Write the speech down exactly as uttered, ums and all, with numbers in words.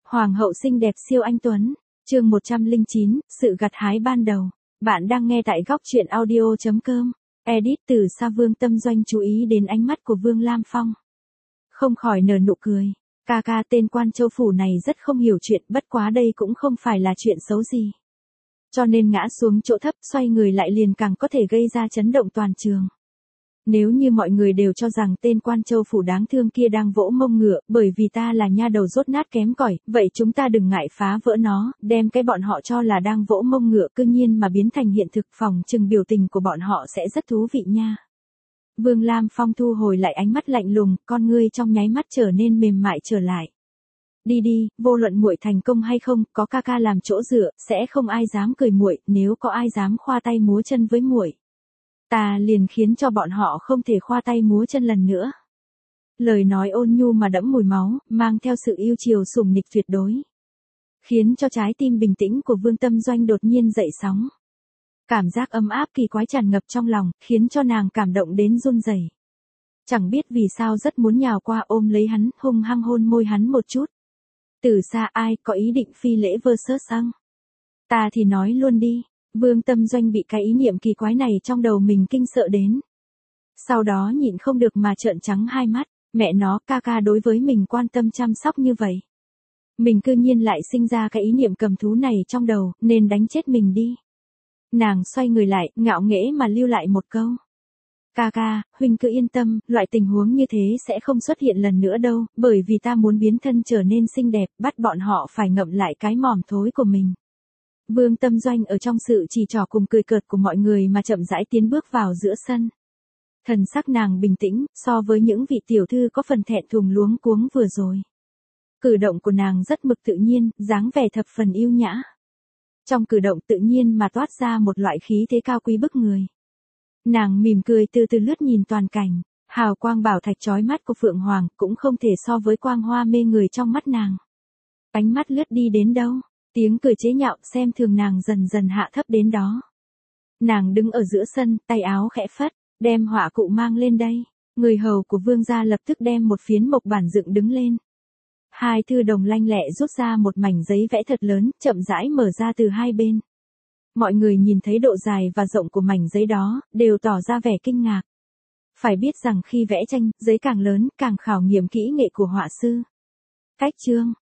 Hoàng hậu xinh đẹp siêu anh tuấn. Chương một trăm lẻ chín, sự gặt hái ban đầu. Bạn đang nghe tại góc truyện audio chấm com. Edit từ xa. Vương Tâm Doanh chú ý đến ánh mắt của Vương Lam Phong. Không khỏi nở nụ cười. Ca ca tên quan châu phủ này rất không hiểu chuyện, bất quá đây cũng không phải là chuyện xấu gì. Cho nên ngã xuống chỗ thấp, xoay người lại liền càng có thể gây ra chấn động toàn trường. Nếu như mọi người đều cho rằng tên quan châu phủ đáng thương kia đang vỗ mông ngựa, bởi vì ta là nha đầu dốt nát kém cỏi, vậy chúng ta đừng ngại phá vỡ nó, đem cái bọn họ cho là đang vỗ mông ngựa cư nhiên mà biến thành hiện thực, phòng chừng biểu tình của bọn họ sẽ rất thú vị nha. Vương Lam Phong thu hồi lại ánh mắt lạnh lùng, con ngươi trong nháy mắt trở nên mềm mại trở lại. Đi đi, vô luận muội thành công hay không, có ca ca làm chỗ dựa, sẽ không ai dám cười muội, nếu có ai dám khoa tay múa chân với muội, ta liền khiến cho bọn họ không thể khoa tay múa chân lần nữa. Lời nói ôn nhu mà đẫm mùi máu, mang theo sự yêu chiều sủng nịch tuyệt đối, khiến cho trái tim bình tĩnh của Vương Tâm Doanh đột nhiên dậy sóng. Cảm giác ấm áp kỳ quái tràn ngập trong lòng, khiến cho nàng cảm động đến run rẩy. Chẳng biết vì sao rất muốn nhào qua ôm lấy hắn, hung hăng hôn môi hắn một chút. Từ xa ai có ý định phi lễ versus sang? Ta thì nói luôn đi. Vương Tâm Doanh bị cái ý niệm kỳ quái này trong đầu mình kinh sợ đến. Sau đó nhịn không được mà trợn trắng hai mắt, mẹ nó, ca ca đối với mình quan tâm chăm sóc như vậy. Mình cư nhiên lại sinh ra cái ý niệm cầm thú này trong đầu, nên đánh chết mình đi. Nàng xoay người lại, ngạo nghễ mà lưu lại một câu. Ca ca, huynh cứ yên tâm, loại tình huống như thế sẽ không xuất hiện lần nữa đâu, bởi vì ta muốn biến thân trở nên xinh đẹp, bắt bọn họ phải ngậm lại cái mỏm thối của mình. Vương Tâm Doanh ở trong sự chỉ trỏ cùng cười cợt của mọi người mà chậm rãi tiến bước vào giữa sân. Thần sắc nàng bình tĩnh, so với những vị tiểu thư có phần thẹn thùng luống cuống vừa rồi. Cử động của nàng rất mực tự nhiên, dáng vẻ thập phần yêu nhã. Trong cử động tự nhiên mà toát ra một loại khí thế cao quý bức người. Nàng mỉm cười từ từ lướt nhìn toàn cảnh, hào quang bảo thạch chói mắt của Phượng Hoàng cũng không thể so với quang hoa mê người trong mắt nàng. Ánh mắt lướt đi đến đâu, tiếng cười chế nhạo xem thường nàng dần dần hạ thấp đến đó. Nàng đứng ở giữa sân, tay áo khẽ phất, đem họa cụ mang lên đây. Người hầu của vương gia lập tức đem một phiến mộc bản dựng đứng lên. Hai thư đồng lanh lẹ rút ra một mảnh giấy vẽ thật lớn, chậm rãi mở ra từ hai bên. Mọi người nhìn thấy độ dài và rộng của mảnh giấy đó, đều tỏ ra vẻ kinh ngạc. Phải biết rằng khi vẽ tranh, giấy càng lớn, càng khảo nghiệm kỹ nghệ của họa sư. Cách chương,